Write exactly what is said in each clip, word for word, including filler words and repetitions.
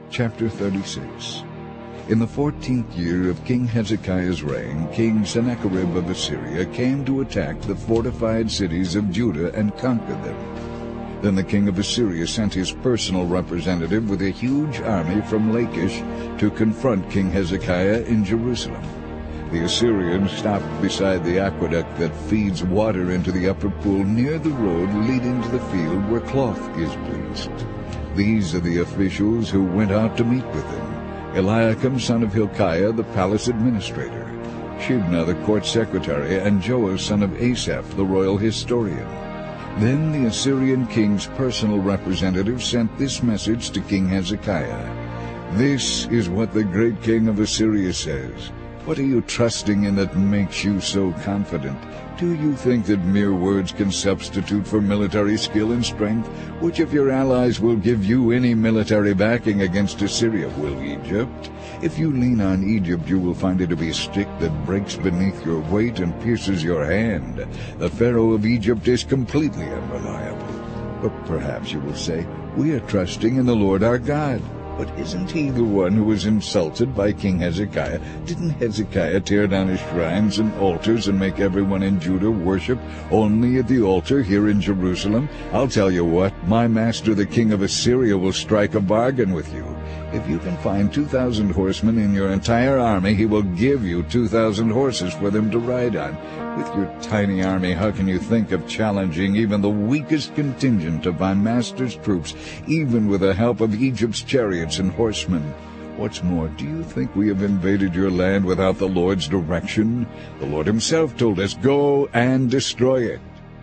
Chapter thirty-six. In the fourteenth year of King Hezekiah's reign, King Sennacherib of Assyria came to attack the fortified cities of Judah and conquer them. Then the king of Assyria sent his personal representative with a huge army from Lachish to confront King Hezekiah in Jerusalem. The Assyrians stopped beside the aqueduct that feeds water into the upper pool near the road leading to the field where cloth is bleached. These are the officials who went out to meet with him: Eliakim son of Hilkiah, the palace administrator; Shebna the court secretary; and Joah son of Asaph, the royal historian. Then the Assyrian king's personal representative sent this message to King Hezekiah: "This is what the great king of Assyria says. What are you trusting in that makes you so confident? Do you think that mere words can substitute for military skill and strength? Which of your allies will give you any military backing against Assyria? Will Egypt? If you lean on Egypt, you will find it to be a stick that breaks beneath your weight and pierces your hand. The Pharaoh of Egypt is completely unreliable." But perhaps you will say, "We are trusting in the Lord our God." But isn't he the one who was insulted by King Hezekiah? Didn't Hezekiah tear down his shrines and altars and make everyone in Judah worship only at the altar here in Jerusalem? I'll tell you what, my master the king of Assyria will strike a bargain with you. If you can find two thousand horsemen in your entire army, he will give you two thousand horses for them to ride on. With your tiny army, how can you think of challenging even the weakest contingent of my master's troops, even with the help of Egypt's chariots and horsemen? What's more, do you think we have invaded your land without the Lord's direction? The Lord himself told us, 'Go and destroy it.'"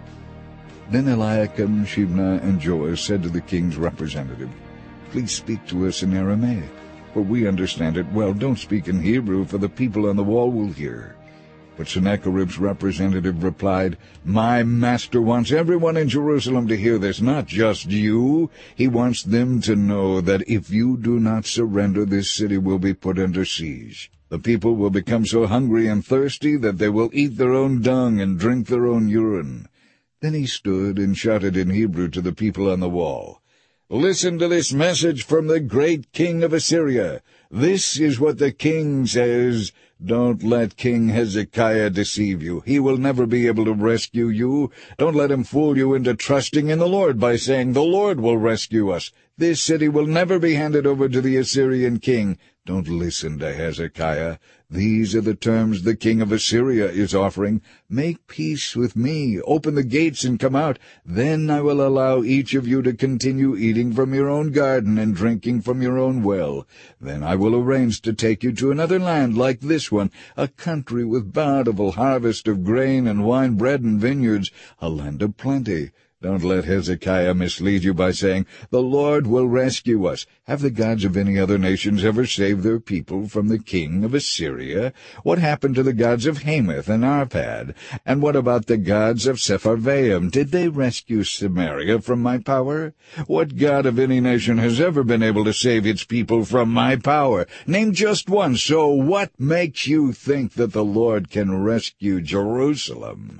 Then Eliakim, Shebna, and Joah said to the king's representative, "Please speak to us in Aramaic, for we understand it well. Don't speak in Hebrew, for the people on the wall will hear." But Sennacherib's representative replied, "My master wants everyone in Jerusalem to hear this, not just you. He wants them to know that if you do not surrender, this city will be put under siege. The people will become so hungry and thirsty that they will eat their own dung and drink their own urine." Then he stood and shouted in Hebrew to the people on the wall, "Listen to this message from the great king of Assyria. This is what the king says: Don't let King Hezekiah deceive you. He will never be able to rescue you. Don't let him fool you into trusting in the Lord by saying, 'The Lord will rescue us.' This city will never be handed over to the Assyrian king. Don't listen to Hezekiah. These are the terms the king of Assyria is offering. Make peace with me. Open the gates and come out. Then I will allow each of you to continue eating from your own garden and drinking from your own well. Then I will arrange to take you to another land like this one, a country with bountiful harvest of grain and wine, bread and vineyards, a land of plenty. Don't let Hezekiah mislead you by saying, 'The Lord will rescue us.' Have the gods of any other nations ever saved their people from the king of Assyria? What happened to the gods of Hamath and Arpad? And what about the gods of Sepharvaim? Did they rescue Samaria from my power? What god of any nation has ever been able to save its people from my power? Name just one. So what makes you think that the Lord can rescue Jerusalem?"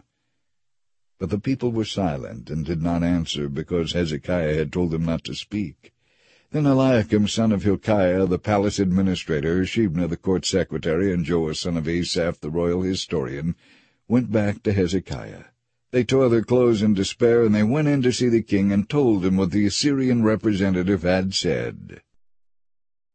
But the people were silent and did not answer, because Hezekiah had told them not to speak. Then Eliakim son of Hilkiah, the palace administrator, Shebna the court secretary, and Joah son of Asaph, the royal historian, went back to Hezekiah. They tore their clothes in despair, and they went in to see the king and told him what the Assyrian representative had said.